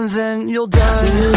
and then you'll die.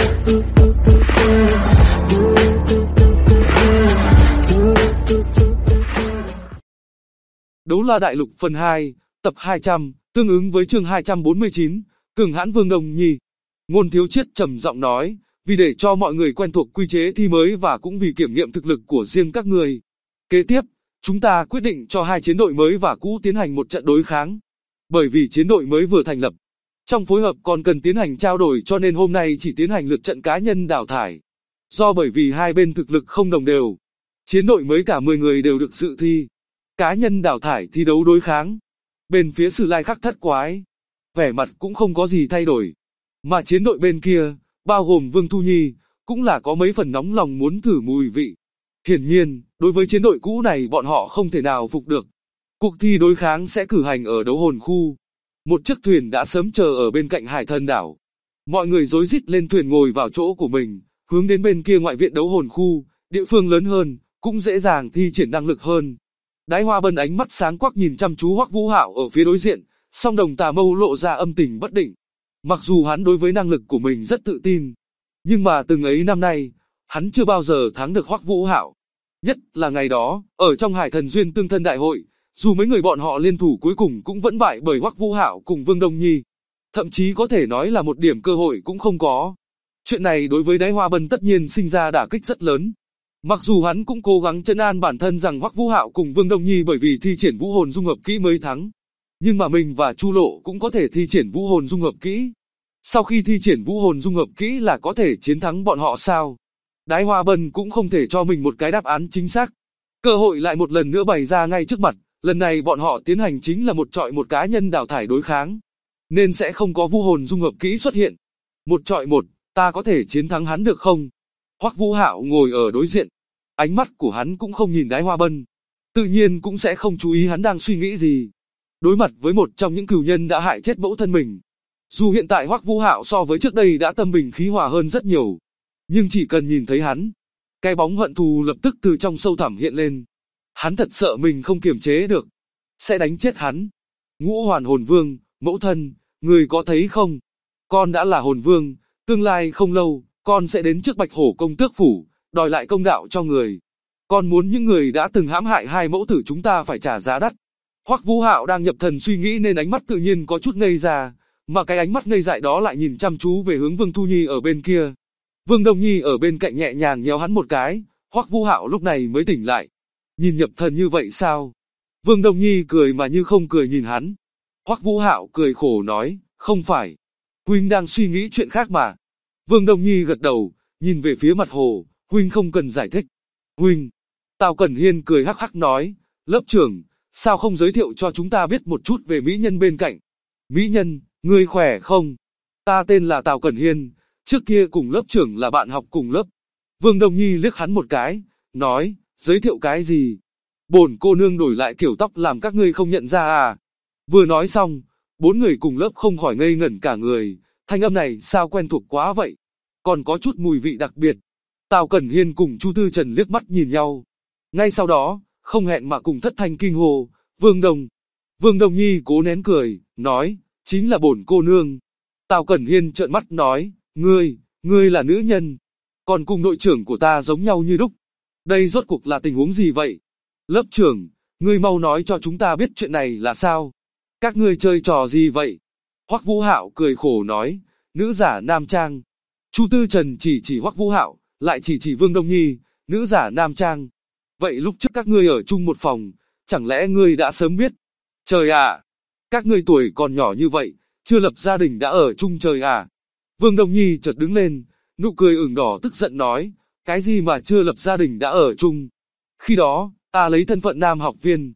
Đấu La Đại Lục phần 2, tập 200, tương ứng với chương 249, Cường hãn Vương Đông Nhi. Ngôn Thiếu Chiết trầm giọng nói, vì để cho mọi người quen thuộc quy chế thi mới và cũng vì kiểm nghiệm thực lực của riêng các người. Kế tiếp, chúng ta quyết định cho hai chiến đội mới và cũ tiến hành một trận đối kháng. Bởi vì chiến đội mới vừa thành lập, trong phối hợp còn cần tiến hành trao đổi cho nên hôm nay chỉ tiến hành lượt trận cá nhân đào thải. Bởi vì hai bên thực lực không đồng đều, chiến đội mới cả 10 người đều được dự thi. Cá nhân đào thải thi đấu đối kháng. Bên phía Sử Lai Khắc Thất Quái, vẻ mặt cũng không có gì thay đổi. Mà chiến đội bên kia, bao gồm Vương Thu Nhi, cũng là có mấy phần nóng lòng muốn thử mùi vị. Hiển nhiên, đối với chiến đội cũ này bọn họ không thể nào phục được. Cuộc thi đối kháng sẽ cử hành ở đấu hồn khu. Một chiếc thuyền đã sớm chờ ở bên cạnh Hải Thần đảo. Mọi người rối rít lên thuyền ngồi vào chỗ của mình, hướng đến bên kia ngoại viện đấu hồn khu, địa phương lớn hơn, cũng dễ dàng thi triển năng lực hơn. Đái Hoa Bân ánh mắt sáng quắc nhìn chăm chú Hoắc Vũ Hạo ở phía đối diện, song đồng tà mâu lộ ra âm tình bất định. Mặc dù hắn đối với năng lực của mình rất tự tin, nhưng mà từng ấy năm nay, hắn chưa bao giờ thắng được Hoắc Vũ Hạo. Nhất là ngày đó, ở trong Hải Thần Duyên Tương Thân Đại hội, dù mấy người bọn họ liên thủ cuối cùng cũng vẫn bại bởi Hoắc Vũ Hạo cùng Vương Đông Nhi. Thậm chí có thể nói là một điểm cơ hội cũng không có. Chuyện này đối với Đái Hoa Bân tất nhiên sinh ra đả kích rất lớn. Mặc dù hắn cũng cố gắng trấn an bản thân rằng Hoắc Vũ Hạo cùng Vương Đông Nhi bởi vì thi triển vũ hồn dung hợp kỹ mới thắng. Nhưng mà mình và Chu Lộ cũng có thể thi triển vũ hồn dung hợp kỹ. Sau khi thi triển vũ hồn dung hợp kỹ là có thể chiến thắng bọn họ sao? Đái Hoa Bân cũng không thể cho mình một cái đáp án chính xác. Cơ hội lại một lần nữa bày ra ngay trước mặt, lần này bọn họ tiến hành chính là một chọi một cá nhân đào thải đối kháng. Nên sẽ không có vũ hồn dung hợp kỹ xuất hiện. Một chọi một, ta có thể chiến thắng hắn được không? Hoắc Vũ Hạo ngồi ở đối diện. Ánh mắt của hắn cũng không nhìn Đái Hoa Bân. Tự nhiên cũng sẽ không chú ý hắn đang suy nghĩ gì. Đối mặt với một trong những cừu nhân đã hại chết mẫu thân mình. Dù hiện tại Hoắc Vũ Hạo so với trước đây đã tâm bình khí hòa hơn rất nhiều. Nhưng chỉ cần nhìn thấy hắn, cái bóng hận thù lập tức từ trong sâu thẳm hiện lên. Hắn thật sợ mình không kiềm chế được, sẽ đánh chết hắn. Ngũ Hoàn Hồn Vương, mẫu thân, người có thấy không? Con đã là hồn vương, tương lai không lâu, con sẽ đến trước Bạch Hổ công tước phủ, đòi lại công đạo cho người. Con muốn những người đã từng hãm hại hai mẫu tử chúng ta phải trả giá đắt. Hoắc Vũ Hạo đang nhập thần suy nghĩ nên ánh mắt tự nhiên có chút ngây ra, mà cái ánh mắt ngây dại đó lại nhìn chăm chú về hướng Vương Thu Nhi ở bên kia. Vương Đông Nhi ở bên cạnh nhẹ nhàng nhéo hắn một cái, Hoắc Vũ Hạo lúc này mới tỉnh lại. Nhìn nhập thần như vậy sao? Vương Đông Nhi cười mà như không cười nhìn hắn. Hoắc Vũ Hạo cười khổ nói, không phải. Huynh đang suy nghĩ chuyện khác mà. Vương Đông Nhi gật đầu, nhìn về phía mặt hồ, huynh không cần giải thích. Huynh. Tào Cẩn Hiên cười hắc hắc nói, lớp trưởng, sao không giới thiệu cho chúng ta biết một chút về mỹ nhân bên cạnh? Mỹ nhân, ngươi khỏe không? Ta tên là Tào Cẩn Hiên, trước kia cùng lớp trưởng là bạn học cùng lớp. Vương Đông Nhi liếc hắn một cái, nói, giới thiệu cái gì? Bổn cô nương đổi lại kiểu tóc làm các ngươi không nhận ra à? Vừa nói xong, bốn người cùng lớp không khỏi ngây ngẩn cả người, thanh âm này sao quen thuộc quá vậy? Còn có chút mùi vị đặc biệt. Tào Cẩn Hiên cùng Chu Tư Trần liếc mắt nhìn nhau. Ngay sau đó, không hẹn mà cùng thất thanh kinh hô, Vương Đông. Vương Đông Nhi cố nén cười, nói, chính là bổn cô nương. Tào Cẩn Hiên trợn mắt nói, ngươi là nữ nhân. Còn cùng đội trưởng của ta giống nhau như đúc. Đây rốt cuộc là tình huống gì vậy? Lớp trưởng, ngươi mau nói cho chúng ta biết chuyện này là sao? Các ngươi chơi trò gì vậy? Hoắc Vũ Hạo cười khổ nói, nữ giả nam trang. Chu Tư Trần chỉ Hoắc Vũ Hạo, lại chỉ Vương Đông Nhi, nữ giả nam trang. Vậy lúc trước các ngươi ở chung một phòng, chẳng lẽ ngươi đã sớm biết? Trời ạ! Các ngươi tuổi còn nhỏ như vậy, chưa lập gia đình đã ở chung trời à? Vương Đông Nhi chợt đứng lên, nụ cười ửng đỏ tức giận nói, cái gì mà chưa lập gia đình đã ở chung? Khi đó, ta lấy thân phận nam học viên.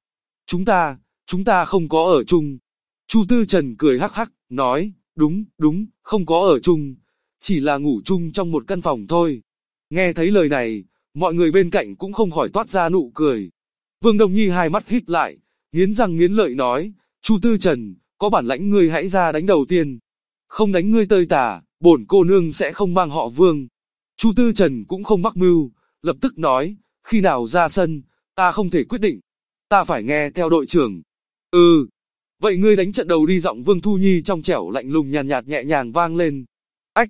Chúng ta không có ở chung. Chu Tư Trần cười hắc hắc, nói, đúng, không có ở chung. Chỉ là ngủ chung trong một căn phòng thôi. Nghe thấy lời này, mọi người bên cạnh cũng không khỏi toát ra nụ cười. Vương Đông Nhi hai mắt híp lại, nghiến răng nghiến lợi nói, Chu Tư Trần, có bản lãnh ngươi hãy ra đánh đầu tiên. Không đánh ngươi tơi tả, bổn cô nương sẽ không mang họ Vương. Chu Tư Trần cũng không mắc mưu, lập tức nói, khi nào ra sân, ta không thể quyết định. Ta phải nghe theo đội trưởng. Vậy ngươi đánh trận đầu đi, giọng Vương Thu Nhi trong trẻo lạnh lùng nhàn nhạt nhẹ nhàng vang lên. Ách,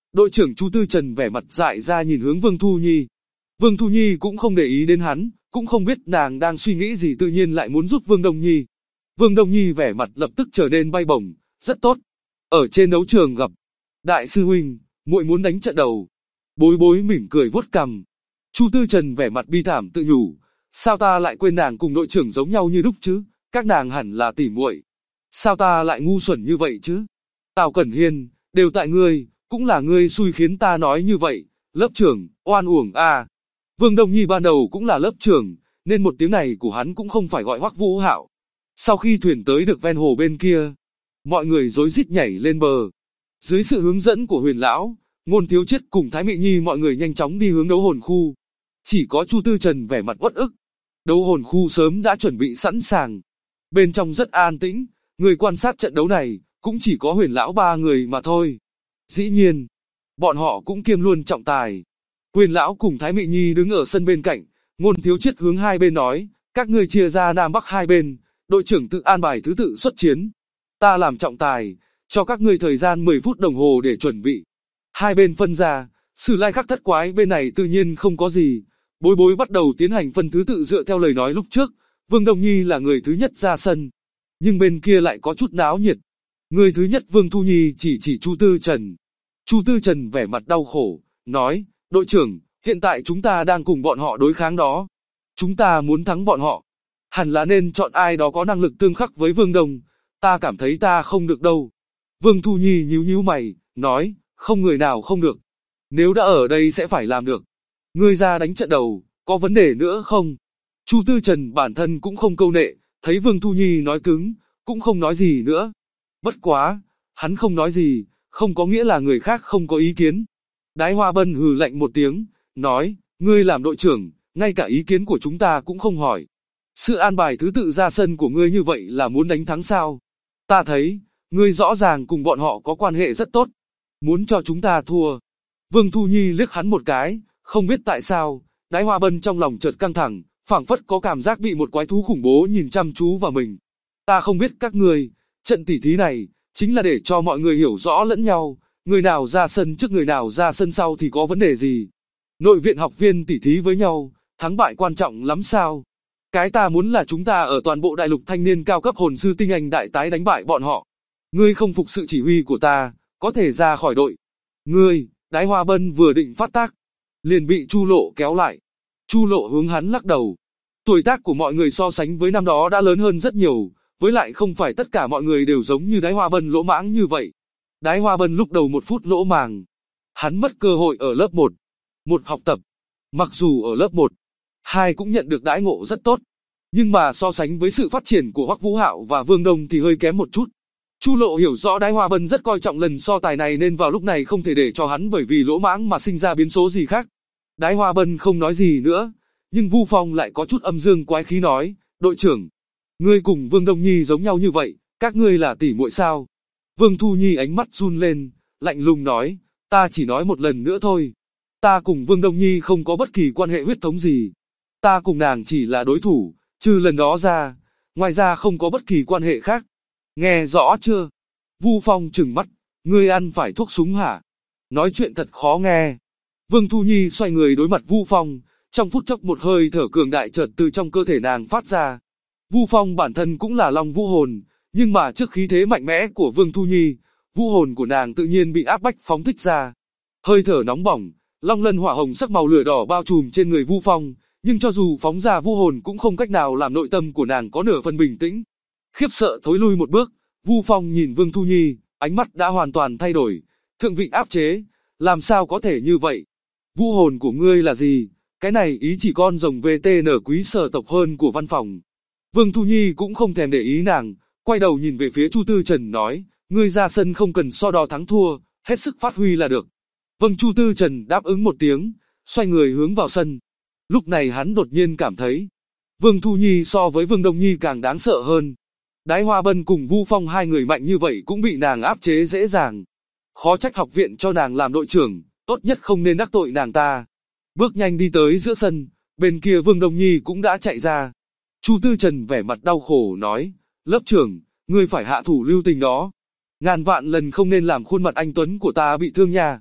Đội trưởng Chu Tư Trần vẻ mặt dại ra nhìn hướng Vương Thu Nhi. Vương Thu Nhi cũng không để ý đến hắn, cũng không biết nàng đang suy nghĩ gì tự nhiên lại muốn giúp Vương Đông Nhi. Vương Đông Nhi vẻ mặt lập tức trở nên bay bổng, rất tốt. Ở trên đấu trường gặp đại sư huynh, muội muốn đánh trận đầu. Bối Bối mỉm cười vuốt cằm. Chu Tư Trần vẻ mặt bi thảm tự nhủ, sao ta lại quên nàng cùng đội trưởng giống nhau như đúc chứ, các nàng hẳn là tỉ muội. Sao ta lại ngu xuẩn như vậy chứ? Tào Cẩn Hiên, đều tại ngươi, cũng là ngươi xui khiến ta nói như vậy, lớp trưởng, oan uổng a. Vương Đông Nhi ban đầu cũng là lớp trưởng, nên một tiếng này của hắn cũng không phải gọi Hoắc Vũ Hạo. Sau khi thuyền tới được ven hồ bên kia, mọi người rối rít nhảy lên bờ. Dưới sự hướng dẫn của Huyền lão, Ngôn Thiếu Chiết cùng Thái Mị Nhi mọi người nhanh chóng đi hướng đấu hồn khu. Chỉ có Chu Tư Trần vẻ mặt uất ức. Đấu hồn khu sớm đã chuẩn bị sẵn sàng. Bên trong rất an tĩnh, người quan sát trận đấu này cũng chỉ có Huyền lão 3 người mà thôi. Dĩ nhiên, bọn họ cũng kiêm luôn trọng tài. Huyền lão cùng Thái Mị Nhi đứng ở sân bên cạnh, Ngôn Thiếu Chiết hướng hai bên nói, các ngươi chia ra Nam Bắc hai bên, đội trưởng tự an bài thứ tự xuất chiến. Ta làm trọng tài, cho các ngươi thời gian 10 phút đồng hồ để chuẩn bị. Hai bên phân ra, Sử Lai Khắc Thất Quái bên này tự nhiên không có gì. Bối Bối bắt đầu tiến hành phân thứ tự dựa theo lời nói lúc trước, Vương Đông Nhi là người thứ nhất ra sân. Nhưng bên kia lại có chút náo nhiệt. Người thứ nhất Vương Thu Nhi chỉ Chu Tư Trần. Chu Tư Trần vẻ mặt đau khổ, nói, đội trưởng, hiện tại chúng ta đang cùng bọn họ đối kháng đó. Chúng ta muốn thắng bọn họ. Hẳn là nên chọn ai đó có năng lực tương khắc với Vương Đông. Ta cảm thấy ta không được đâu. Vương Thu Nhi nhíu nhíu mày, nói, không người nào không được. Nếu đã ở đây sẽ phải làm được. Ngươi ra đánh trận đầu, có vấn đề nữa không? Chu Tư Trần bản thân cũng không câu nệ, thấy Vương Thu Nhi nói cứng, cũng không nói gì nữa. Bất quá, hắn không nói gì, không có nghĩa là người khác không có ý kiến. Đái Hoa Bân hừ lạnh một tiếng, nói, ngươi làm đội trưởng, ngay cả ý kiến của chúng ta cũng không hỏi. Sự an bài thứ tự ra sân của ngươi như vậy là muốn đánh thắng sao? Ta thấy, ngươi rõ ràng cùng bọn họ có quan hệ rất tốt. Muốn cho chúng ta thua. Vương Thu Nhi liếc hắn một cái, không biết tại sao, Đái Hoa Bân trong lòng chợt căng thẳng, phảng phất có cảm giác bị một quái thú khủng bố nhìn chăm chú vào mình. Ta không biết các ngươi, trận tỉ thí này, chính là để cho mọi người hiểu rõ lẫn nhau, người nào ra sân trước người nào ra sân sau thì có vấn đề gì. Nội viện học viên tỉ thí với nhau, thắng bại quan trọng lắm sao? Cái ta muốn là chúng ta ở toàn bộ đại lục thanh niên cao cấp hồn sư tinh anh đại tái đánh bại bọn họ. Ngươi không phục sự chỉ huy của ta, có thể ra khỏi đội. Ngươi, Đái Hoa Bân vừa định phát tác, liền bị Chu Lộ kéo lại. Chu Lộ hướng hắn lắc đầu. Tuổi tác của mọi người so sánh với năm đó đã lớn hơn rất nhiều, với lại không phải tất cả mọi người đều giống như Đái Hoa Bân lỗ mãng như vậy. Đái Hoa Bân lúc đầu một phút lỗ màng. Hắn mất cơ hội ở lớp 1. Một học tập. Mặc dù ở lớp 1, 2 cũng nhận được đãi ngộ rất tốt. Nhưng mà so sánh với sự phát triển của Hoắc Vũ Hạo và Vương Đông thì hơi kém một chút. Chu Lộ hiểu rõ Đái Hoa Bân rất coi trọng lần so tài này nên vào lúc này không thể để cho hắn bởi vì lỗ mãng mà sinh ra biến số gì khác. Đái Hoa Bân không nói gì nữa, nhưng Vu Phong lại có chút âm dương quái khí nói, đội trưởng, ngươi cùng Vương Đông Nhi giống nhau như vậy, các ngươi là tỷ muội sao? Vương Thu Nhi ánh mắt run lên, lạnh lùng nói, ta chỉ nói một lần nữa thôi. Ta cùng Vương Đông Nhi không có bất kỳ quan hệ huyết thống gì. Ta cùng nàng chỉ là đối thủ, trừ lần đó ra, ngoài ra không có bất kỳ quan hệ khác. Nghe rõ chưa? Vu Phong trừng mắt, ngươi ăn phải thuốc súng hả? Nói chuyện thật khó nghe. Vương Thu Nhi xoay người đối mặt Vu Phong, trong phút chốc một hơi thở cường đại chợt từ trong cơ thể nàng phát ra. Vu Phong bản thân cũng là Long Vũ hồn, nhưng mà trước khí thế mạnh mẽ của Vương Thu Nhi, vũ hồn của nàng tự nhiên bị áp bách phóng thích ra. Hơi thở nóng bỏng, long lân hỏa hồng sắc màu lửa đỏ bao trùm trên người Vu Phong, nhưng cho dù phóng ra vũ hồn cũng không cách nào làm nội tâm của nàng có nửa phần bình tĩnh. Khiếp sợ thối lui một bước, Vu Phong nhìn Vương Thu Nhi, ánh mắt đã hoàn toàn thay đổi. Thượng vị áp chế, làm sao có thể như vậy? Vũ hồn của ngươi là gì? Cái này ý chỉ con rồng VTN quý sở tộc hơn của văn phòng. Vương Thu Nhi cũng không thèm để ý nàng, quay đầu nhìn về phía Chu Tư Trần nói, ngươi ra sân không cần so đo thắng thua, hết sức phát huy là được. Vâng, Chu Tư Trần đáp ứng một tiếng, xoay người hướng vào sân. Lúc này hắn đột nhiên cảm thấy, Vương Thu Nhi so với Vương Đông Nhi càng đáng sợ hơn. Đái Hoa Bân cùng Vu Phong hai người mạnh như vậy cũng bị nàng áp chế dễ dàng. Khó trách học viện cho nàng làm đội trưởng, tốt nhất không nên đắc tội nàng ta. Bước nhanh đi tới giữa sân, bên kia Vương Đông Nhi cũng đã chạy ra. Chu Tư Trần vẻ mặt đau khổ nói, lớp trưởng, ngươi phải hạ thủ lưu tình đó. Ngàn vạn lần không nên làm khuôn mặt anh Tuấn của ta bị thương nha.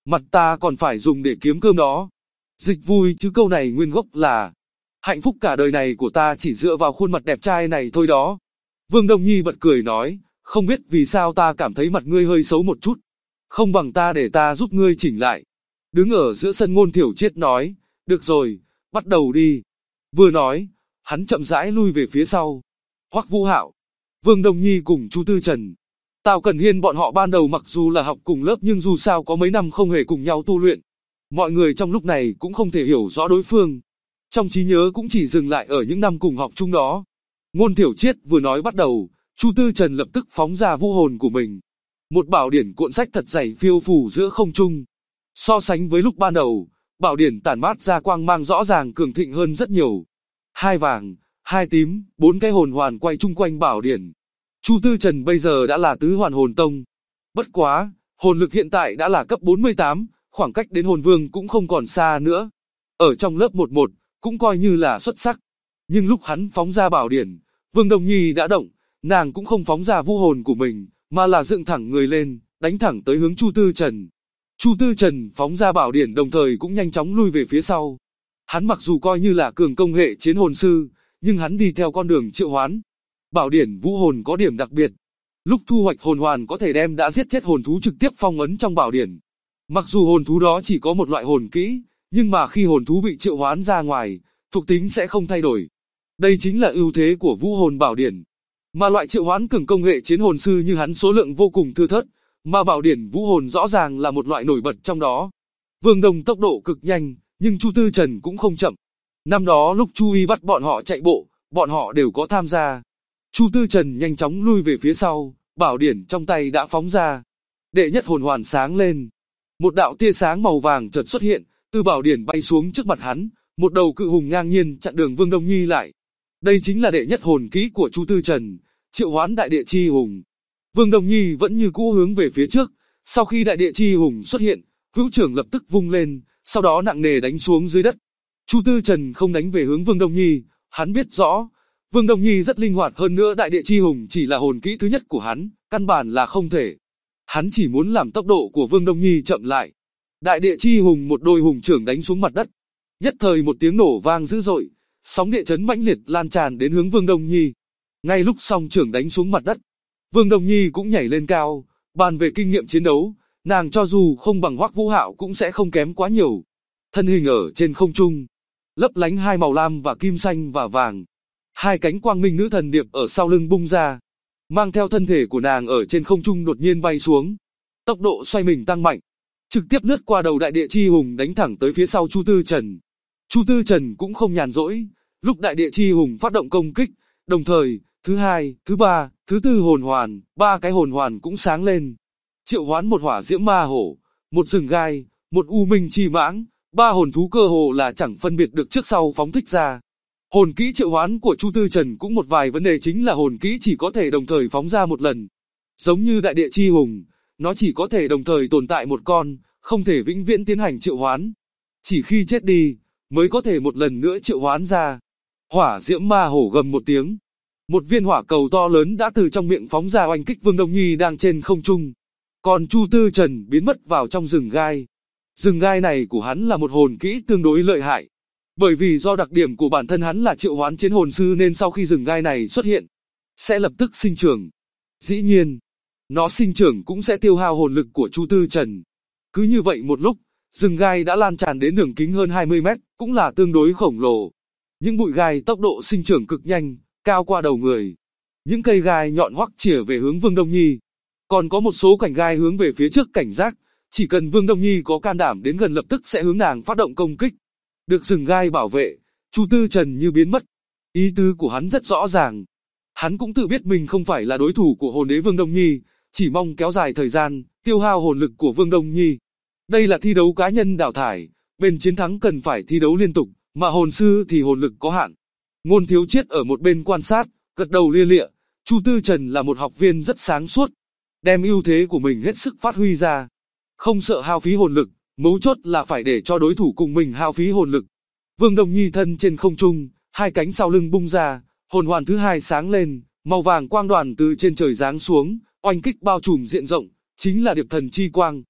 Mặt ta còn phải dùng để kiếm cơm đó. Dịch vui chứ câu này nguyên gốc là hạnh phúc cả đời này của ta chỉ dựa vào khuôn mặt đẹp trai này thôi đó. Vương Đông Nhi bật cười nói, không biết vì sao ta cảm thấy mặt ngươi hơi xấu một chút. Không bằng ta để ta giúp ngươi chỉnh lại. Đứng ở giữa sân Ngôn Thiểu Triết nói, được rồi, bắt đầu đi. Vừa nói, hắn chậm rãi lui về phía sau. Hoắc Vũ Hạo, Vương Đông Nhi cùng Chu Tư Trần, Tào Cẩn Hiên bọn họ ban đầu mặc dù là học cùng lớp nhưng dù sao có mấy năm không hề cùng nhau tu luyện. Mọi người trong lúc này cũng không thể hiểu rõ đối phương. Trong trí nhớ cũng chỉ dừng lại ở những năm cùng học chung đó. Ngôn Thiểu Triết vừa nói bắt đầu, Chu Tư Trần lập tức phóng ra vũ hồn của mình. Một bảo điển cuộn sách thật dày phiêu phù giữa không trung. So sánh với lúc ban đầu, bảo điển tản mát ra quang mang rõ ràng cường thịnh hơn rất nhiều. 2 vàng, 2 tím, 4 cái hồn hoàn quay chung quanh bảo điển. Chu Tư Trần bây giờ đã là tứ hoàn hồn tông. Bất quá, hồn lực hiện tại đã là cấp 48, khoảng cách đến hồn vương cũng không còn xa nữa. Ở trong lớp 11, cũng coi như là xuất sắc. Nhưng lúc hắn phóng ra bảo điển, Vương Đông Nhi đã động, nàng cũng không phóng ra vũ hồn của mình, mà là dựng thẳng người lên, đánh thẳng tới hướng Chu Tư Trần. Chu Tư Trần phóng ra bảo điển đồng thời cũng nhanh chóng lui về phía sau. Hắn mặc dù coi như là cường công hệ chiến hồn sư, nhưng hắn đi theo con đường triệu hoán. Bảo điển vũ hồn có điểm đặc biệt. Lúc thu hoạch hồn hoàn có thể đem đã giết chết hồn thú trực tiếp phong ấn trong bảo điển. Mặc dù hồn thú đó chỉ có một loại hồn kỹ, nhưng mà khi hồn thú bị triệu hoán ra ngoài, thuộc tính sẽ không thay đổi. Đây chính là ưu thế của vũ hồn bảo điển. Mà loại triệu hoán cường công hệ chiến hồn sư như hắn số lượng vô cùng thưa thớt, mà bảo điển vũ hồn rõ ràng là một loại nổi bật trong đó. Vương Đông tốc độ cực nhanh, nhưng Chu Tư Trần cũng không chậm. Năm đó lúc Chu Y bắt bọn họ chạy bộ, bọn họ đều có tham gia. Chu Tư Trần nhanh chóng lui về phía sau, bảo điển trong tay đã phóng ra. Đệ nhất hồn hoàn sáng lên. Một đạo tia sáng màu vàng chợt xuất hiện, từ bảo điển bay xuống trước mặt hắn, một đầu cự hùng ngang nhiên chặn đường Vương Đông Nhi lại. Đây chính là đệ nhất hồn kỹ của Chu Tư Trần, triệu hoán đại địa chi hùng. Vương Đông Nhi vẫn như cũ hướng về phía trước, sau khi đại địa chi hùng xuất hiện, hữu trưởng lập tức vung lên, sau đó nặng nề đánh xuống dưới đất. Chu Tư Trần không đánh về hướng Vương Đông Nhi, hắn biết rõ, Vương Đông Nhi rất linh hoạt hơn nữa đại địa chi hùng chỉ là hồn kỹ thứ nhất của hắn, căn bản là không thể. Hắn chỉ muốn làm tốc độ của Vương Đông Nhi chậm lại. Đại địa chi hùng một đôi hùng trưởng đánh xuống mặt đất. Nhất thời một tiếng nổ vang dữ dội, sóng địa chấn mãnh liệt lan tràn đến hướng Vương Đông Nhi. Ngay lúc song trưởng đánh xuống mặt đất, Vương Đông Nhi cũng nhảy lên cao, bàn về kinh nghiệm chiến đấu, nàng cho dù không bằng Hoắc Vũ Hạo cũng sẽ không kém quá nhiều. Thân hình ở trên không trung, lấp lánh hai màu lam và kim xanh và vàng. Hai cánh quang minh nữ thần điệp ở sau lưng bung ra, mang theo thân thể của nàng ở trên không trung đột nhiên bay xuống. Tốc độ xoay mình tăng mạnh, trực tiếp lướt qua đầu đại địa chi hùng đánh thẳng tới phía sau Chu Tư Trần. Chu Tư Trần cũng không nhàn rỗi, lúc đại địa chi hùng phát động công kích, đồng thời, thứ hai, thứ ba, thứ tư hồn hoàn, ba cái hồn hoàn cũng sáng lên. Triệu hoán một hỏa diễm ma hổ, một rừng gai, một u minh chi mãng, ba hồn thú cơ hồ là chẳng phân biệt được trước sau phóng thích ra. Hồn kỹ triệu hoán của Chu Tư Trần cũng một vài vấn đề chính là hồn kỹ chỉ có thể đồng thời phóng ra một lần. Giống như đại địa chi hùng, nó chỉ có thể đồng thời tồn tại một con, không thể vĩnh viễn tiến hành triệu hoán. Chỉ khi chết đi, mới có thể một lần nữa triệu hoán ra. Hỏa diễm ma hổ gầm một tiếng. Một viên hỏa cầu to lớn đã từ trong miệng phóng ra oanh kích Vương Đông Nhi đang trên không trung. Còn Chu Tư Trần biến mất vào trong rừng gai. Rừng gai này của hắn là một hồn kỹ tương đối lợi hại. Bởi vì do đặc điểm của bản thân hắn là triệu hoán chiến hồn sư nên sau khi rừng gai này xuất hiện, sẽ lập tức sinh trưởng. Dĩ nhiên, nó sinh trưởng cũng sẽ tiêu hao hồn lực của Chu Tư Trần. Cứ như vậy một lúc, rừng gai đã lan tràn đến đường kính hơn 20 mét, cũng là tương đối khổng lồ. Những bụi gai tốc độ sinh trưởng cực nhanh, cao qua đầu người. Những cây gai nhọn hoắc chĩa về hướng Vương Đông Nhi. Còn có một số cành gai hướng về phía trước cảnh giác, chỉ cần Vương Đông Nhi có can đảm đến gần lập tức sẽ hướng nàng phát động công kích. Được rừng gai bảo vệ, Chu Tư Trần như biến mất. Ý tứ của hắn rất rõ ràng. Hắn cũng tự biết mình không phải là đối thủ của hồn đế Vương Đông Nhi, chỉ mong kéo dài thời gian, tiêu hao hồn lực của Vương Đông Nhi. Đây là thi đấu cá nhân đào thải, bên chiến thắng cần phải thi đấu liên tục, mà hồn sư thì hồn lực có hạn. Ngôn Thiếu Chiết ở một bên quan sát, gật đầu lia lịa. Chu Tư Trần là một học viên rất sáng suốt, đem ưu thế của mình hết sức phát huy ra. Không sợ hao phí hồn lực, mấu chốt là phải để cho đối thủ cùng mình hao phí hồn lực. Vương Đông Nhi thân trên không trung, hai cánh sau lưng bung ra, hồn hoàn thứ hai sáng lên, màu vàng quang đoàn từ trên trời giáng xuống, oanh kích bao trùm diện rộng, chính là điệp thần chi quang.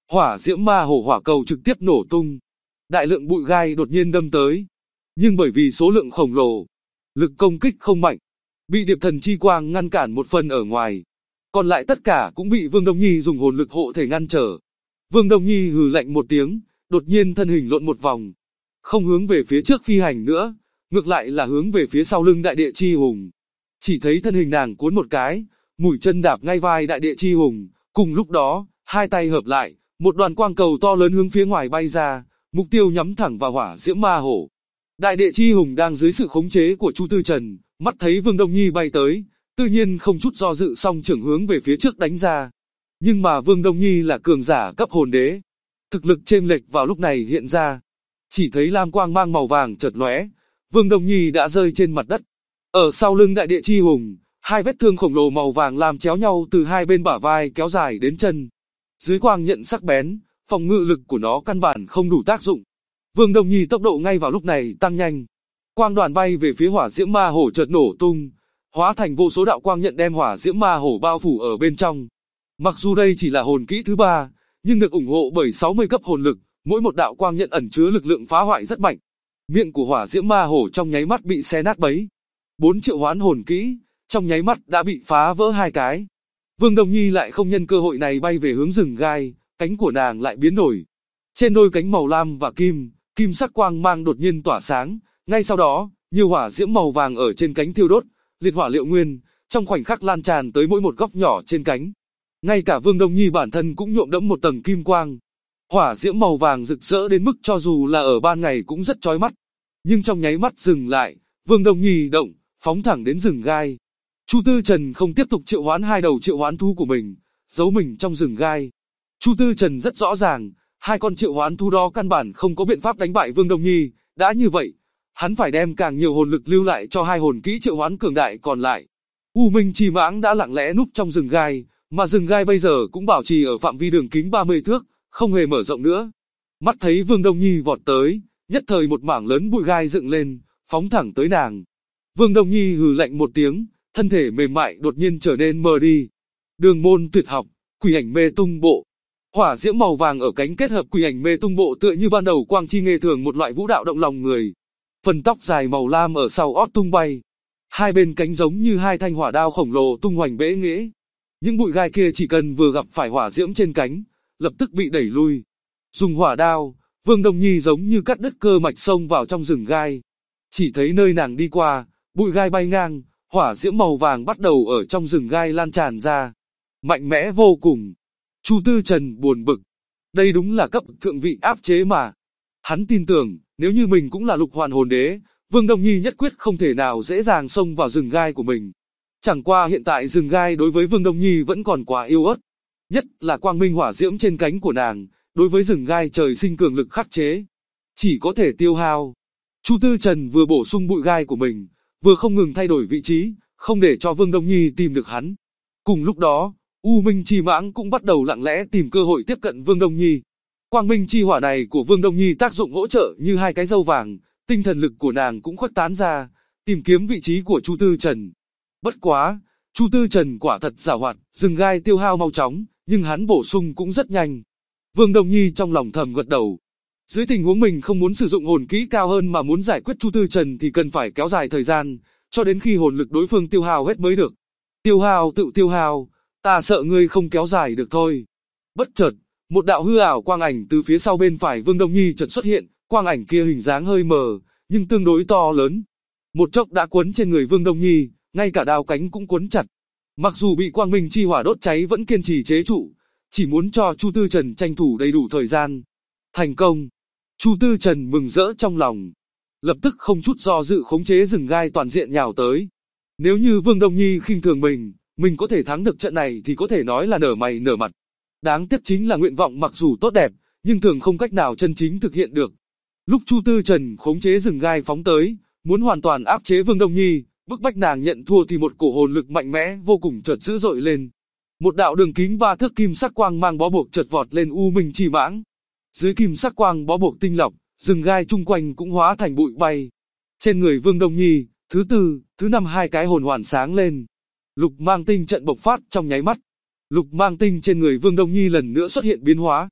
Hỏa diễm ma hổ hỏa cầu trực tiếp nổ tung. Đại lượng bụi gai đột nhiên đâm tới. Nhưng bởi vì số lượng khổng lồ, lực công kích không mạnh, bị điệp thần chi quang ngăn cản một phần ở ngoài. Còn lại tất cả cũng bị Vương Đông Nhi dùng hồn lực hộ thể ngăn trở. Vương Đông Nhi hừ lạnh một tiếng, đột nhiên thân hình lộn một vòng. Không hướng về phía trước phi hành nữa, ngược lại là hướng về phía sau lưng đại địa chi hùng. Chỉ thấy thân hình nàng cuốn một cái, mũi chân đạp ngay vai đại địa chi hùng. Cùng lúc đó, hai tay hợp lại, một đoàn quang cầu to lớn hướng phía ngoài bay ra, mục tiêu nhắm thẳng vào hỏa diễm ma hổ. Đại địa chi hùng đang dưới sự khống chế của Chu Tư Trần, mắt thấy Vương Đông Nhi bay tới, tự nhiên không chút do dự song trưởng hướng về phía trước đánh ra. Nhưng mà Vương Đông Nhi là cường giả cấp hồn đế, thực lực chênh lệch vào lúc này hiện ra. Chỉ thấy lam quang mang màu vàng chợt lóe, Vương Đông Nhi đã rơi trên mặt đất. Ở sau lưng đại địa chi hùng, hai vết thương khổng lồ màu vàng làm chéo nhau từ hai bên bả vai kéo dài đến chân. Dưới quang nhận sắc bén, phòng ngự lực của nó căn bản không đủ tác dụng. Vương Đông Nhi tốc độ ngay vào lúc này tăng nhanh. Quang đoàn bay về phía hỏa diễm ma hổ chợt nổ tung, hóa thành vô số đạo quang nhận đem hỏa diễm ma hổ bao phủ ở bên trong. Mặc dù đây chỉ là hồn kỹ thứ 3, nhưng được ủng hộ bởi 60 cấp hồn lực, mỗi một đạo quang nhận ẩn chứa lực lượng phá hoại rất mạnh. Miệng của hỏa diễm ma hổ trong nháy mắt bị xé nát bấy. 4 triệu hoán hồn kỹ, trong nháy mắt đã bị phá vỡ 2 cái. Vương Đông Nhi lại không nhân cơ hội này bay về hướng rừng gai, cánh của nàng lại biến đổi. Trên đôi cánh màu lam và kim sắc quang mang đột nhiên tỏa sáng, ngay sau đó, nhiều hỏa diễm màu vàng ở trên cánh thiêu đốt, liệt hỏa liệu nguyên, trong khoảnh khắc lan tràn tới mỗi một góc nhỏ trên cánh. Ngay cả Vương Đông Nhi bản thân cũng nhuộm đẫm một tầng kim quang. Hỏa diễm màu vàng rực rỡ đến mức cho dù là ở ban ngày cũng rất chói mắt. Nhưng trong nháy mắt dừng lại, Vương Đông Nhi động, phóng thẳng đến rừng gai. Chu Tư Trần không tiếp tục triệu hoán hai đầu triệu hoán thú của mình, giấu mình trong rừng gai. Chu Tư Trần rất rõ ràng, hai con triệu hoán thú đó căn bản không có biện pháp đánh bại Vương Đông Nhi, đã như vậy, hắn phải đem càng nhiều hồn lực lưu lại cho hai hồn kỹ triệu hoán cường đại còn lại. U Minh Chi Mãng đã lặng lẽ núp trong rừng gai, mà rừng gai bây giờ cũng bảo trì ở phạm vi đường kính 30 thước, không hề mở rộng nữa. Mắt thấy Vương Đông Nhi vọt tới, nhất thời một mảng lớn bụi gai dựng lên, phóng thẳng tới nàng. Vương Đông Nhi hừ lạnh một tiếng, thân thể mềm mại đột nhiên trở nên mờ đi. Đường môn tuyệt học, quỷ ảnh mê tung bộ. Hỏa diễm màu vàng ở cánh kết hợp quỷ ảnh mê tung bộ tựa như ban đầu quang chi nghê thường một loại vũ đạo động lòng người. Phần tóc dài màu lam ở sau ót tung bay. Hai bên cánh giống như hai thanh hỏa đao khổng lồ tung hoành bẽ nghễ. Những bụi gai kia chỉ cần vừa gặp phải hỏa diễm trên cánh, lập tức bị đẩy lui. Dùng hỏa đao, Vương Đông Nhi giống như cắt đứt cơ mạch xông vào trong rừng gai. Chỉ thấy nơi nàng đi qua, bụi gai bay ngang, hỏa diễm màu vàng bắt đầu ở trong rừng gai lan tràn ra. Mạnh mẽ vô cùng. Chu Tư Trần buồn bực. Đây đúng là cấp thượng vị áp chế mà. Hắn tin tưởng, nếu như mình cũng là lục hoàn hồn đế, Vương Đông Nhi nhất quyết không thể nào dễ dàng xông vào rừng gai của mình. Chẳng qua hiện tại rừng gai đối với Vương Đông Nhi vẫn còn quá yếu ớt. Nhất là quang minh hỏa diễm trên cánh của nàng, đối với rừng gai trời sinh cường lực khắc chế. Chỉ có thể tiêu hao. Chu Tư Trần vừa bổ sung bụi gai của mình, vừa không ngừng thay đổi vị trí, không để cho Vương Đông Nhi tìm được hắn. Cùng lúc đó, U Minh Chi Mãng cũng bắt đầu lặng lẽ tìm cơ hội tiếp cận Vương Đông Nhi. Quang minh chi hỏa này của Vương Đông Nhi tác dụng hỗ trợ như hai cái dâu vàng, tinh thần lực của nàng cũng khuếch tán ra, tìm kiếm vị trí của Chu Tư Trần. Bất quá, Chu Tư Trần quả thật giàu hoạt, rừng gai tiêu hao mau chóng, nhưng hắn bổ sung cũng rất nhanh. Vương Đông Nhi trong lòng thầm gật đầu. Dưới tình huống mình không muốn sử dụng hồn kỹ cao hơn mà muốn giải quyết Chu Tư Trần thì cần phải kéo dài thời gian, cho đến khi hồn lực đối phương tiêu hao hết mới được. Tiêu hao tự tiêu hao, ta sợ ngươi không kéo dài được thôi. Bất chợt, một đạo hư ảo quang ảnh từ phía sau bên phải Vương Đông Nhi chợt xuất hiện, quang ảnh kia hình dáng hơi mờ, nhưng tương đối to lớn. Một chốc đã quấn trên người Vương Đông Nhi, ngay cả đao cánh cũng quấn chặt. Mặc dù bị quang minh chi hỏa đốt cháy vẫn kiên trì chế trụ, chỉ muốn cho Chu Tư Trần tranh thủ đầy đủ thời gian. Thành công! Chu Tư Trần mừng rỡ trong lòng, lập tức không chút do dự khống chế rừng gai toàn diện nhào tới. Nếu như Vương Đông Nhi khinh thường mình có thể thắng được trận này thì có thể nói là nở mày nở mặt. Đáng tiếc chính là nguyện vọng mặc dù tốt đẹp, nhưng thường không cách nào chân chính thực hiện được. Lúc Chu Tư Trần khống chế rừng gai phóng tới, muốn hoàn toàn áp chế Vương Đông Nhi, bức bách nàng nhận thua thì một cổ hồn lực mạnh mẽ vô cùng chợt dữ dội lên. Một đạo đường kính 3 thước kim sắc quang mang bó buộc chợt vọt lên U Minh Chi Mãng. Dưới kim sắc quang bó buộc tinh lọc, rừng gai chung quanh cũng hóa thành bụi bay. Trên người Vương Đông Nhi, thứ 4, thứ 5 hai cái hồn hoàn sáng lên. Lục mang tinh trận bộc phát trong nháy mắt. Lục mang tinh trên người Vương Đông Nhi lần nữa xuất hiện biến hóa.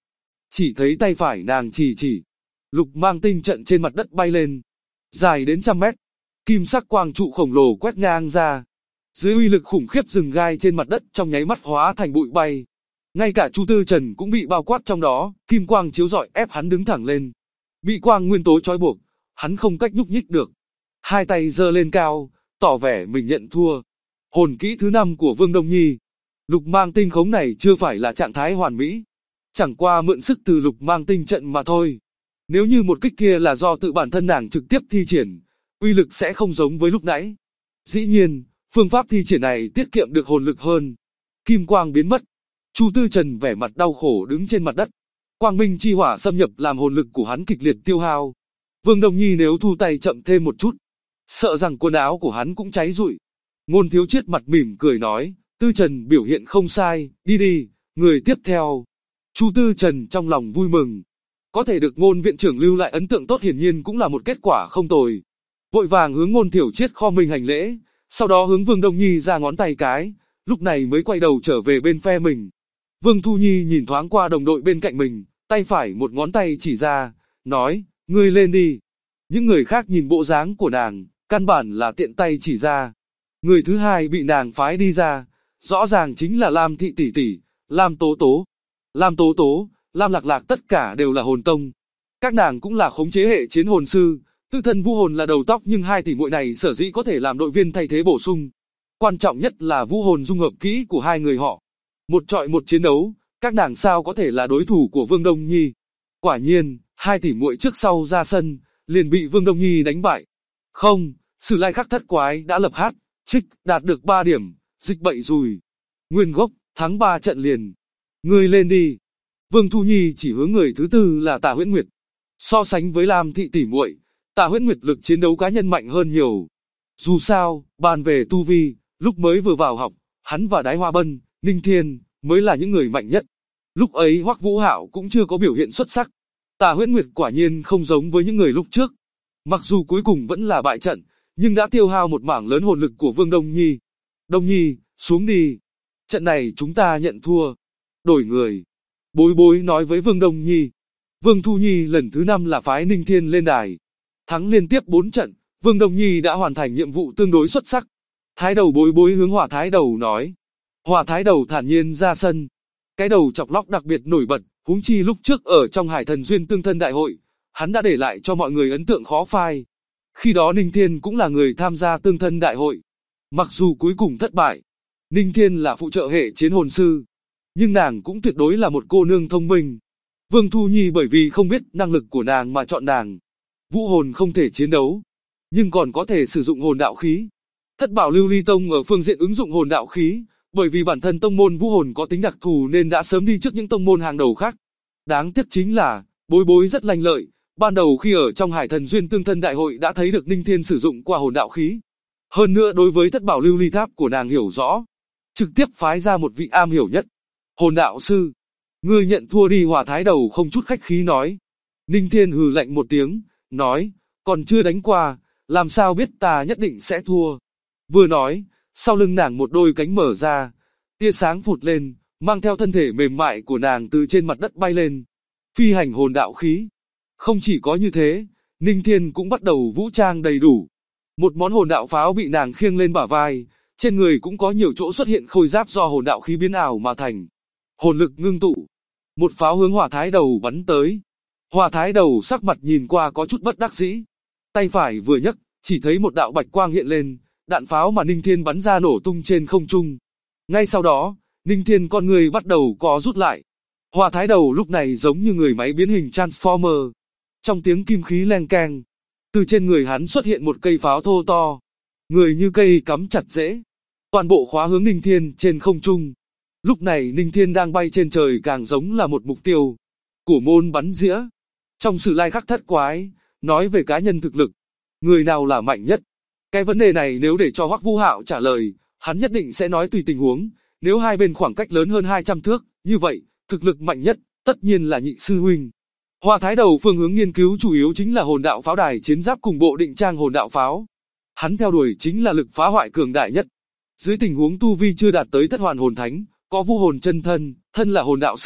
Chỉ thấy tay phải nàng chỉ, lục mang tinh trận trên mặt đất bay lên, dài đến trăm mét, kim sắc quang trụ khổng lồ quét ngang ra. Dưới uy lực khủng khiếp rừng gai trên mặt đất trong nháy mắt hóa thành bụi bay. Ngay cả Chu Tư Trần cũng bị bao quát trong đó, kim quang chiếu rọi ép hắn đứng thẳng lên. Bị quang nguyên tố trói buộc, hắn không cách nhúc nhích được. Hai tay giơ lên cao, tỏ vẻ mình nhận thua. Hồn kỹ thứ 5 của Vương Đông Nhi. Lục mang tinh khống này chưa phải là trạng thái hoàn mỹ. Chẳng qua mượn sức từ lục mang tinh trận mà thôi. Nếu như một kích kia là do tự bản thân nàng trực tiếp thi triển, uy lực sẽ không giống với lúc nãy. Dĩ nhiên, phương pháp thi triển này tiết kiệm được hồn lực hơn. Kim quang biến mất. Chu Tư Trần vẻ mặt đau khổ đứng trên mặt đất. Quang minh chi hỏa xâm nhập làm hồn lực của hắn kịch liệt tiêu hao. Vương Đông Nhi nếu thu tay chậm thêm một chút, sợ rằng quần áo của hắn cũng cháy rụi. Ngôn Thiếu Chiết mặt mỉm cười nói, Tư Trần biểu hiện không sai, đi đi, người tiếp theo. Chu Tư Trần trong lòng vui mừng. Có thể được Ngôn viện trưởng lưu lại ấn tượng tốt hiển nhiên cũng là một kết quả không tồi. Vội vàng hướng Ngôn Thiếu Chiết kho mình hành lễ, sau đó hướng Vương Đông Nhi ra ngón tay cái, lúc này mới quay đầu trở về bên phe mình. Vương Thu Nhi nhìn thoáng qua đồng đội bên cạnh mình, tay phải một ngón tay chỉ ra, nói, ngươi lên đi. Những người khác nhìn bộ dáng của nàng, căn bản là tiện tay chỉ ra. Người thứ hai bị nàng phái đi ra, rõ ràng chính là Lam Thị tỷ tỷ, Lam Tố Tố. Lam Tố Tố, Lam Lạc Lạc tất cả đều là hồn tông. Các nàng cũng là khống chế hệ chiến hồn sư, tự thân vũ hồn là đầu tóc nhưng hai tỷ muội này sở dĩ có thể làm đội viên thay thế bổ sung. Quan trọng nhất là vũ hồn dung hợp kỹ của hai người họ. Một trọi một chiến đấu, các nàng sao có thể là đối thủ của Vương Đông Nhi. Quả nhiên, hai tỷ muội trước sau ra sân, liền bị Vương Đông Nhi đánh bại. Không, Sử Lai Khắc Thất Quái đã lập hát, trích, đạt được 3 điểm, dịch bệnh rùi. Nguyên gốc, thắng 3 trận liền. Ngươi lên đi. Vương Thu Nhi chỉ hướng người thứ tư là Tả Huyễn Nguyệt. So sánh với Lam Thị tỷ muội, Tả Huyễn Nguyệt lực chiến đấu cá nhân mạnh hơn nhiều. Dù sao, bàn về tu vi, lúc mới vừa vào học, hắn và Đái Hoa Bân, Ninh Thiên mới là những người mạnh nhất. Lúc ấy Hoắc Vũ Hạo cũng chưa có biểu hiện xuất sắc. Tả Huyễn Nguyệt quả nhiên không giống với những người lúc trước. Mặc dù cuối cùng vẫn là bại trận, nhưng đã tiêu hao một mảng lớn hồn lực của Vương Đông Nhi. Đông Nhi, xuống đi. Trận này chúng ta nhận thua. Đổi người. Bối Bối nói với Vương Đông Nhi. Vương Thu Nhi lần thứ 5 là phái Ninh Thiên lên đài. Thắng liên tiếp 4 trận, Vương Đông Nhi đã hoàn thành nhiệm vụ tương đối xuất sắc. Thái đầu Bối Bối hướng Hỏa Thái đầu nói. Hỏa Thái đầu thản nhiên ra sân. Cái đầu chọc lóc đặc biệt nổi bật, huống chi lúc trước ở trong Hải Thần Duyên Tương Thân Đại hội, hắn đã để lại cho mọi người ấn tượng khó phai. Khi đó Ninh Thiên cũng là người tham gia Tương Thân Đại hội. Mặc dù cuối cùng thất bại, Ninh Thiên là phụ trợ hệ chiến hồn sư, nhưng nàng cũng tuyệt đối là một cô nương thông minh. Vương Thu Nhi bởi vì không biết năng lực của nàng mà chọn nàng. Vũ hồn không thể chiến đấu, nhưng còn có thể sử dụng hồn đạo khí. Thất bảo Lưu Ly Tông ở phương diện ứng dụng hồn đạo khí, bởi vì bản thân tông môn vũ hồn có tính đặc thù nên đã sớm đi trước những tông môn hàng đầu khác. Đáng tiếc chính là, Bối Bối rất lanh lợi, ban đầu khi ở trong Hải Thần Duyên Tương Thân Đại hội đã thấy được Ninh Thiên sử dụng qua hồn đạo khí. Hơn nữa đối với thất bảo Lưu Ly Tháp của nàng hiểu rõ, trực tiếp phái ra một vị am hiểu nhất. Hồn đạo sư, ngươi nhận thua đi. Hỏa Thái đầu không chút khách khí nói. Ninh Thiên hừ lạnh một tiếng, nói, còn chưa đánh qua, làm sao biết ta nhất định sẽ thua. Vừa nói, sau lưng nàng một đôi cánh mở ra, tia sáng phụt lên, mang theo thân thể mềm mại của nàng từ trên mặt đất bay lên. Phi hành hồn đạo khí. Không chỉ có như thế, Ninh Thiên cũng bắt đầu vũ trang đầy đủ. Một món hồn đạo pháo bị nàng khiêng lên bả vai, trên người cũng có nhiều chỗ xuất hiện khôi giáp do hồn đạo khí biến ảo mà thành. Hồn lực ngưng tụ. Một pháo hướng Hỏa Thái đầu bắn tới. Hỏa Thái đầu sắc mặt nhìn qua có chút bất đắc dĩ. Tay phải vừa nhấc, chỉ thấy một đạo bạch quang hiện lên, đạn pháo mà Ninh Thiên bắn ra nổ tung trên không trung. Ngay sau đó, Ninh Thiên con người bắt đầu co rút lại. Hỏa Thái đầu lúc này giống như người máy biến hình Transformer. Trong tiếng kim khí leng keng, từ trên người hắn xuất hiện một cây pháo thô to. Người như cây cắm chặt rễ. Toàn bộ khóa hướng Ninh Thiên trên không trung. Lúc này Ninh Thiên đang bay trên trời càng giống là một mục tiêu của môn bắn dĩa. Trong Sử Lai Khắc Thất Quái, nói về cá nhân thực lực, người nào là mạnh nhất? Cái vấn đề này nếu để cho Hoắc Vũ Hạo trả lời, hắn nhất định sẽ nói tùy tình huống. Nếu hai bên khoảng cách lớn hơn 200 thước, như vậy, thực lực mạnh nhất, tất nhiên là nhị sư huynh. Hỏa Thái đầu phương hướng nghiên cứu chủ yếu chính là hồn đạo pháo đài chiến giáp cùng bộ định trang hồn đạo pháo. Hắn theo đuổi chính là lực phá hoại cường đại nhất. Dưới tình huống tu vi chưa đạt tới thất hoàn hồn thánh, có vũ hồn chân thân, thân là hồn đạo sư,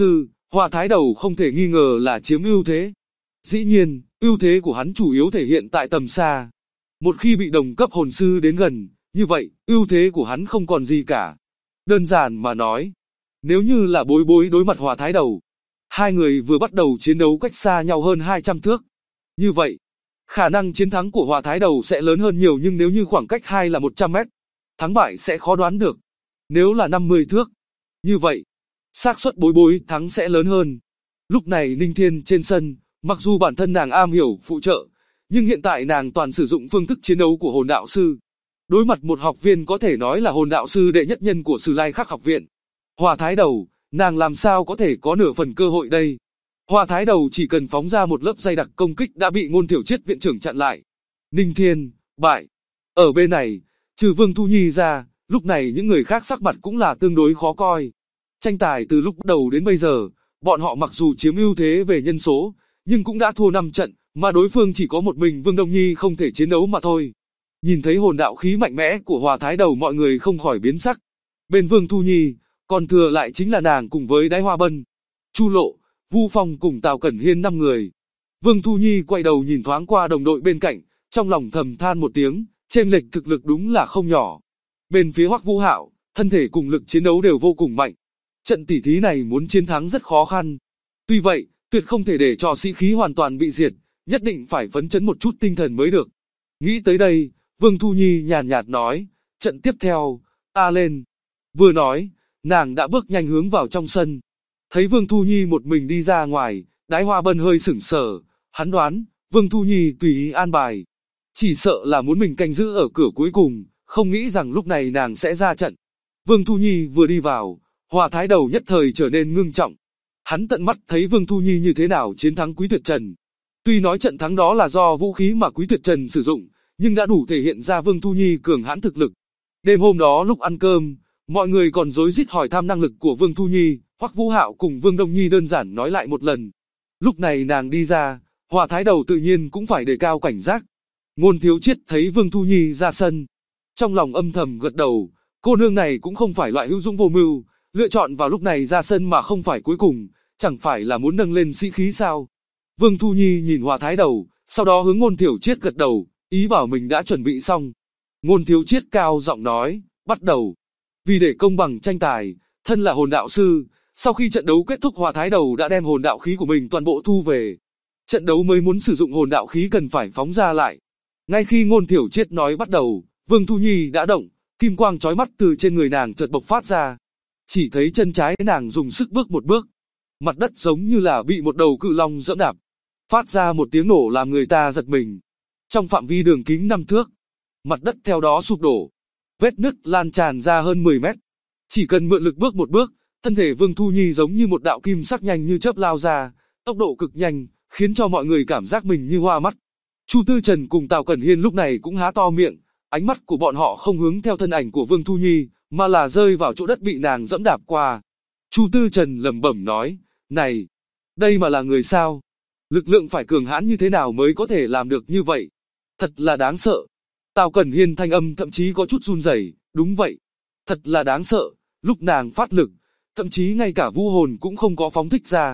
Hòa Thái Đầu không thể nghi ngờ là chiếm ưu thế. Dĩ nhiên, ưu thế của hắn chủ yếu thể hiện tại tầm xa. Một khi bị đồng cấp hồn sư đến gần, như vậy, ưu thế của hắn không còn gì cả. Đơn giản mà nói, nếu như là Bối Bối đối mặt Hòa Thái Đầu, hai người vừa bắt đầu chiến đấu cách xa nhau hơn 200 thước. Như vậy, khả năng chiến thắng của Hòa Thái Đầu sẽ lớn hơn nhiều, nhưng nếu như khoảng cách hai là 100 mét, thắng bại sẽ khó đoán được. Nếu là 50 thước, như vậy, xác suất Bối Bối thắng sẽ lớn hơn. Lúc này Ninh Thiên trên sân, mặc dù bản thân nàng am hiểu phụ trợ, nhưng hiện tại nàng toàn sử dụng phương thức chiến đấu của hồn đạo sư. Đối mặt một học viên có thể nói là hồn đạo sư đệ nhất nhân của Sử Lai Khắc học viện, Hòa Thái Đầu, nàng làm sao có thể có nửa phần cơ hội đây. Hòa Thái Đầu chỉ cần phóng ra một lớp dày đặc công kích đã bị Ngôn Thiểu Triết viện trưởng chặn lại. Ninh Thiên, bại. Ở bên này, trừ Vương Thu Nhi ra, lúc này những người khác sắc mặt cũng là tương đối khó coi. Tranh tài từ lúc đầu đến bây giờ, bọn họ mặc dù chiếm ưu thế về nhân số, nhưng cũng đã thua 5 trận, mà đối phương chỉ có một mình Vương Đông Nhi không thể chiến đấu mà thôi. Nhìn thấy hồn đạo khí mạnh mẽ của Hòa Thái Đầu, mọi người không khỏi biến sắc. Bên Vương Thu Nhi, còn thừa lại chính là nàng cùng với Đái Hoa Bân, Chu Lộ, Vu Phong cùng Tào Cẩn Hiên 5 người. Vương Thu Nhi quay đầu nhìn thoáng qua đồng đội bên cạnh, trong lòng thầm than một tiếng, chênh lệch thực lực đúng là không nhỏ. Bên phía Hoắc Vũ Hạo, thân thể cùng lực chiến đấu đều vô cùng mạnh. Trận tỉ thí này muốn chiến thắng rất khó khăn. Tuy vậy, tuyệt không thể để cho sĩ khí hoàn toàn bị diệt, nhất định phải phấn chấn một chút tinh thần mới được. Nghĩ tới đây, Vương Thu Nhi nhàn nhạt nói, trận tiếp theo, ta lên. Vừa nói, nàng đã bước nhanh hướng vào trong sân. Thấy Vương Thu Nhi một mình đi ra ngoài, Đái Hoa Bân hơi sửng sờ, hắn đoán, Vương Thu Nhi tùy ý an bài. Chỉ sợ là muốn mình canh giữ ở cửa cuối cùng, không nghĩ rằng lúc này nàng sẽ ra trận. Vương Thu Nhi vừa đi vào, Hòa Thái Đầu nhất thời trở nên ngưng trọng. Hắn tận mắt thấy Vương Thu Nhi như thế nào chiến thắng Quý Tuyệt Trần. Tuy nói trận thắng đó là do vũ khí mà Quý Tuyệt Trần sử dụng, nhưng đã đủ thể hiện ra Vương Thu Nhi cường hãn thực lực. Đêm hôm đó lúc ăn cơm, mọi người còn rối rít hỏi thăm năng lực của Vương Thu Nhi, Hoắc Vũ Hạo cùng Vương Đông Nhi đơn giản nói lại một lần. Lúc này nàng đi ra, Hòa Thái Đầu tự nhiên cũng phải đề cao cảnh giác. Ngôn Thiếu Chiết thấy Vương Thu Nhi ra sân, trong lòng âm thầm gật đầu, cô nương này cũng không phải loại hữu dũng vô mưu, lựa chọn vào lúc này ra sân mà không phải cuối cùng, chẳng phải là muốn nâng lên sĩ khí sao? Vương Thu Nhi nhìn Hòa Thái Đầu, sau đó hướng Ngôn Thiểu Chiết gật đầu, ý bảo mình đã chuẩn bị xong. Ngôn Thiếu Chiết cao giọng nói, bắt đầu. Vì để công bằng tranh tài, thân là hồn đạo sư, sau khi trận đấu kết thúc Hòa Thái Đầu đã đem hồn đạo khí của mình toàn bộ thu về. Trận đấu mới muốn sử dụng hồn đạo khí cần phải phóng ra lại. Ngay khi Ngôn Thiểu Chiết nói bắt đầu, Vương Thu Nhi đã động, kim quang chói mắt từ trên người nàng chợt bộc phát ra. Chỉ thấy chân trái nàng dùng sức bước một bước, mặt đất giống như là bị một đầu cự long dẫm đạp, phát ra một tiếng nổ làm người ta giật mình. Trong phạm vi đường kính 5 thước, mặt đất theo đó sụp đổ, vết nứt lan tràn ra hơn 10 mét. Chỉ cần mượn lực bước một bước, thân thể Vương Thu Nhi giống như một đạo kim sắc nhanh như chớp lao ra, tốc độ cực nhanh, khiến cho mọi người cảm giác mình như hoa mắt. Chu Tư Trần cùng Tào Cẩn Hiên lúc này cũng há to miệng, ánh mắt của bọn họ không hướng theo thân ảnh của Vương Thu Nhi, mà là rơi vào chỗ đất bị nàng dẫm đạp qua. Chu Tư Trần lẩm bẩm nói, này, đây mà là người sao? Lực lượng phải cường hãn như thế nào mới có thể làm được như vậy? Thật là đáng sợ. Tào Cẩn Hiên thanh âm thậm chí có chút run rẩy, đúng vậy. Thật là đáng sợ, lúc nàng phát lực, thậm chí ngay cả vũ hồn cũng không có phóng thích ra.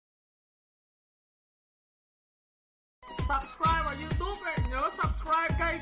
Subscribe vào YouTube này, nhớ subscribe kênh